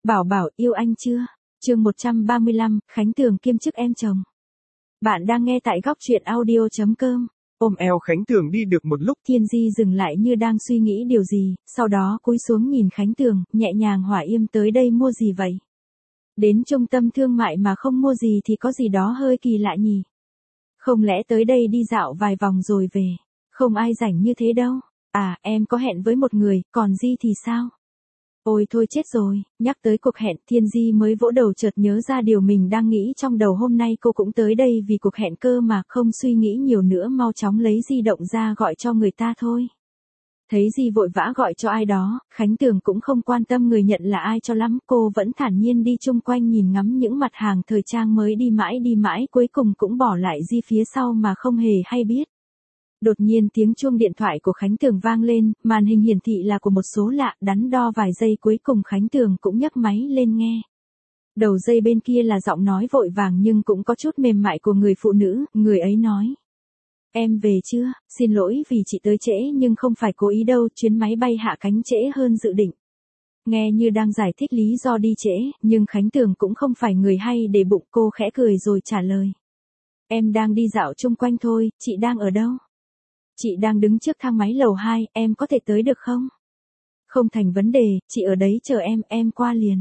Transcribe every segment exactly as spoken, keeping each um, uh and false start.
Bảo Bảo yêu anh chưa? Chương một trăm ba mươi lăm, Khánh Tường kiêm chức em chồng. Bạn đang nghe tại góc truyện audio chấm com. Ôm eo Khánh Tường đi được một lúc, Thiên Di dừng lại như đang suy nghĩ điều gì, sau đó cúi xuống nhìn Khánh Tường, nhẹ nhàng hỏi im tới đây mua gì vậy? Đến trung tâm thương mại mà không mua gì thì có gì đó hơi kỳ lạ nhỉ? Không lẽ tới đây đi dạo vài vòng rồi về? Không ai rảnh như thế đâu. À, em có hẹn với một người, còn Di thì sao? Ôi thôi chết rồi, nhắc tới cuộc hẹn, Thiên Di mới vỗ đầu chợt nhớ ra điều mình đang nghĩ trong đầu, hôm nay cô cũng tới đây vì cuộc hẹn cơ mà, không suy nghĩ nhiều nữa, mau chóng lấy di động ra gọi cho người ta thôi. Thấy Di vội vã gọi cho ai đó, Khánh Tường cũng không quan tâm người nhận là ai cho lắm, cô vẫn thản nhiên đi chung quanh nhìn ngắm những mặt hàng thời trang mới, đi mãi đi mãi cuối cùng cũng bỏ lại Di phía sau mà không hề hay biết. Đột nhiên tiếng chuông điện thoại của Khánh Tường vang lên, màn hình hiển thị là của một số lạ, đắn đo vài giây cuối cùng Khánh Tường cũng nhấc máy lên nghe. Đầu dây bên kia là giọng nói vội vàng nhưng cũng có chút mềm mại của người phụ nữ, người ấy nói. Em về chưa, xin lỗi vì chị tới trễ nhưng không phải cố ý đâu, chuyến máy bay hạ cánh trễ hơn dự định. Nghe như đang giải thích lý do đi trễ, nhưng Khánh Tường cũng không phải người hay để bụng, cô khẽ cười rồi trả lời. Em đang đi dạo chung quanh thôi, chị đang ở đâu? Chị đang đứng trước thang máy lầu hai, em có thể tới được không? Không thành vấn đề, chị ở đấy chờ em, em qua liền.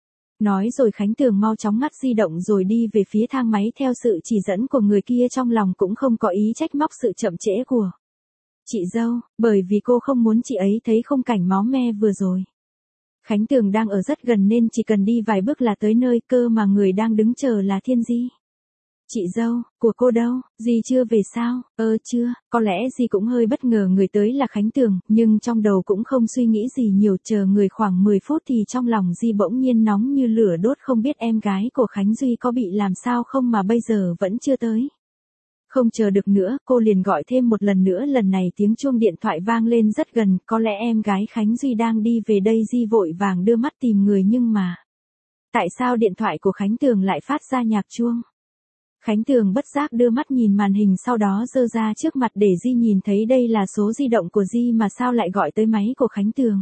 Nói rồi Khánh Tường mau chóng ngắt di động rồi đi về phía thang máy theo sự chỉ dẫn của người kia, trong lòng cũng không có ý trách móc sự chậm trễ của chị dâu, bởi vì cô không muốn chị ấy thấy khung cảnh máu me vừa rồi. Khánh Tường đang ở rất gần nên chỉ cần đi vài bước là tới nơi, cơ mà người đang đứng chờ là Thiên Di. Chị dâu, của cô đâu, Di chưa về sao? Ơ chưa, có lẽ Di cũng hơi bất ngờ người tới là Khánh Tường, nhưng trong đầu cũng không suy nghĩ gì nhiều, chờ người khoảng mười phút thì trong lòng Di bỗng nhiên nóng như lửa đốt, không biết em gái của Khánh Duy có bị làm sao không mà bây giờ vẫn chưa tới. Không chờ được nữa, cô liền gọi thêm một lần nữa, lần này tiếng chuông điện thoại vang lên rất gần, có lẽ em gái Khánh Duy đang đi về đây. Di vội vàng đưa mắt tìm người nhưng mà... Tại sao điện thoại của Khánh Tường lại phát ra nhạc chuông? Khánh Tường bất giác đưa mắt nhìn màn hình, sau đó giơ ra trước mặt để Di nhìn thấy đây là số di động của Di mà sao lại gọi tới máy của Khánh Tường.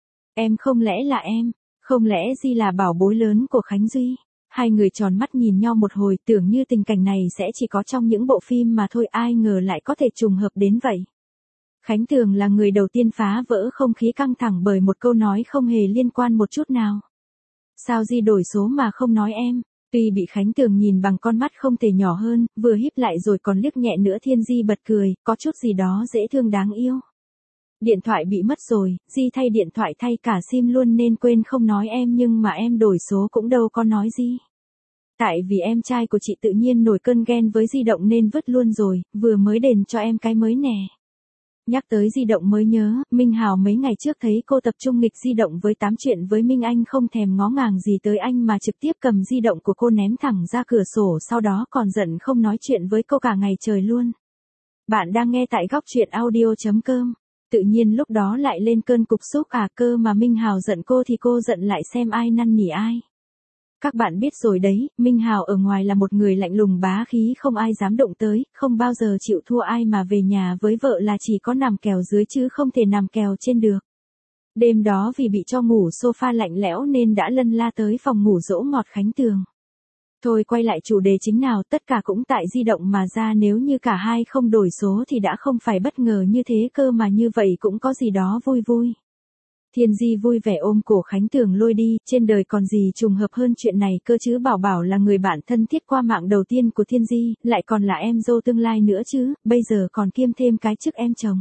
Em không lẽ là em, không lẽ Di là bảo bối lớn của Khánh Duy? Hai người tròn mắt nhìn nhau một hồi, tưởng như tình cảnh này sẽ chỉ có trong những bộ phim mà thôi, ai ngờ lại có thể trùng hợp đến vậy. Khánh Tường là người đầu tiên phá vỡ không khí căng thẳng bởi một câu nói không hề liên quan một chút nào. Sao Di đổi số mà không nói em? Tuy bị Khánh Tường nhìn bằng con mắt không thể nhỏ hơn, vừa híp lại rồi còn liếc nhẹ nữa, Thiên Di bật cười, có chút gì đó dễ thương đáng yêu. Điện thoại bị mất rồi, Di thay điện thoại thay cả sim luôn nên quên không nói em, nhưng mà em đổi số cũng đâu có nói gì. Tại vì em trai của chị tự nhiên nổi cơn ghen với di động nên vứt luôn rồi, vừa mới đền cho em cái mới nè. Nhắc tới di động mới nhớ, Minh Hào mấy ngày trước thấy cô tập trung nghịch di động với tám chuyện với Minh Anh, không thèm ngó ngàng gì tới anh mà trực tiếp cầm di động của cô ném thẳng ra cửa sổ, sau đó còn giận không nói chuyện với cô cả ngày trời luôn. Bạn đang nghe tại góc truyện audio chấm com. Tự nhiên lúc đó lại lên cơn cục xúc à, cơ mà Minh Hào giận cô thì cô giận lại xem ai năn nỉ ai. Các bạn biết rồi đấy, Minh Hào ở ngoài là một người lạnh lùng bá khí, không ai dám động tới, không bao giờ chịu thua ai, mà về nhà với vợ là chỉ có nằm kèo dưới chứ không thể nằm kèo trên được. Đêm đó vì bị cho ngủ sofa lạnh lẽo nên đã lân la tới phòng ngủ dỗ ngọt Khánh Tường. Thôi quay lại chủ đề chính nào, tất cả cũng tại di động mà ra, nếu như cả hai không đổi số thì đã không phải bất ngờ như thế, cơ mà như vậy cũng có gì đó vui vui. Thiên Di vui vẻ ôm cổ Khánh Tường lôi đi, trên đời còn gì trùng hợp hơn chuyện này cơ chứ, Bảo Bảo là người bạn thân thiết qua mạng đầu tiên của Thiên Di, lại còn là em dâu tương lai nữa chứ, bây giờ còn kiêm thêm cái chức em chồng.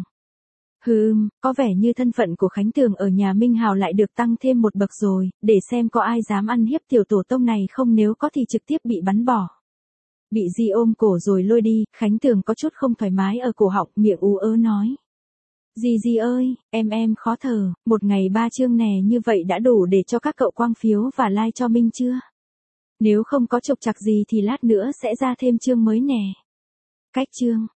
Hừm, có vẻ như thân phận của Khánh Tường ở nhà Minh Hào lại được tăng thêm một bậc rồi, để xem có ai dám ăn hiếp tiểu tổ tông này không, nếu có thì trực tiếp bị bắn bỏ. Bị Di ôm cổ rồi lôi đi, Khánh Tường có chút không thoải mái ở cổ họng, miệng ú ớ nói. Di Di ơi, em em khó thở, một ngày ba chương nè, như vậy đã đủ để cho các cậu quang phiếu và like cho Minh chưa? Nếu không có trục trặc gì thì lát nữa sẽ ra thêm chương mới nè. Cách chương,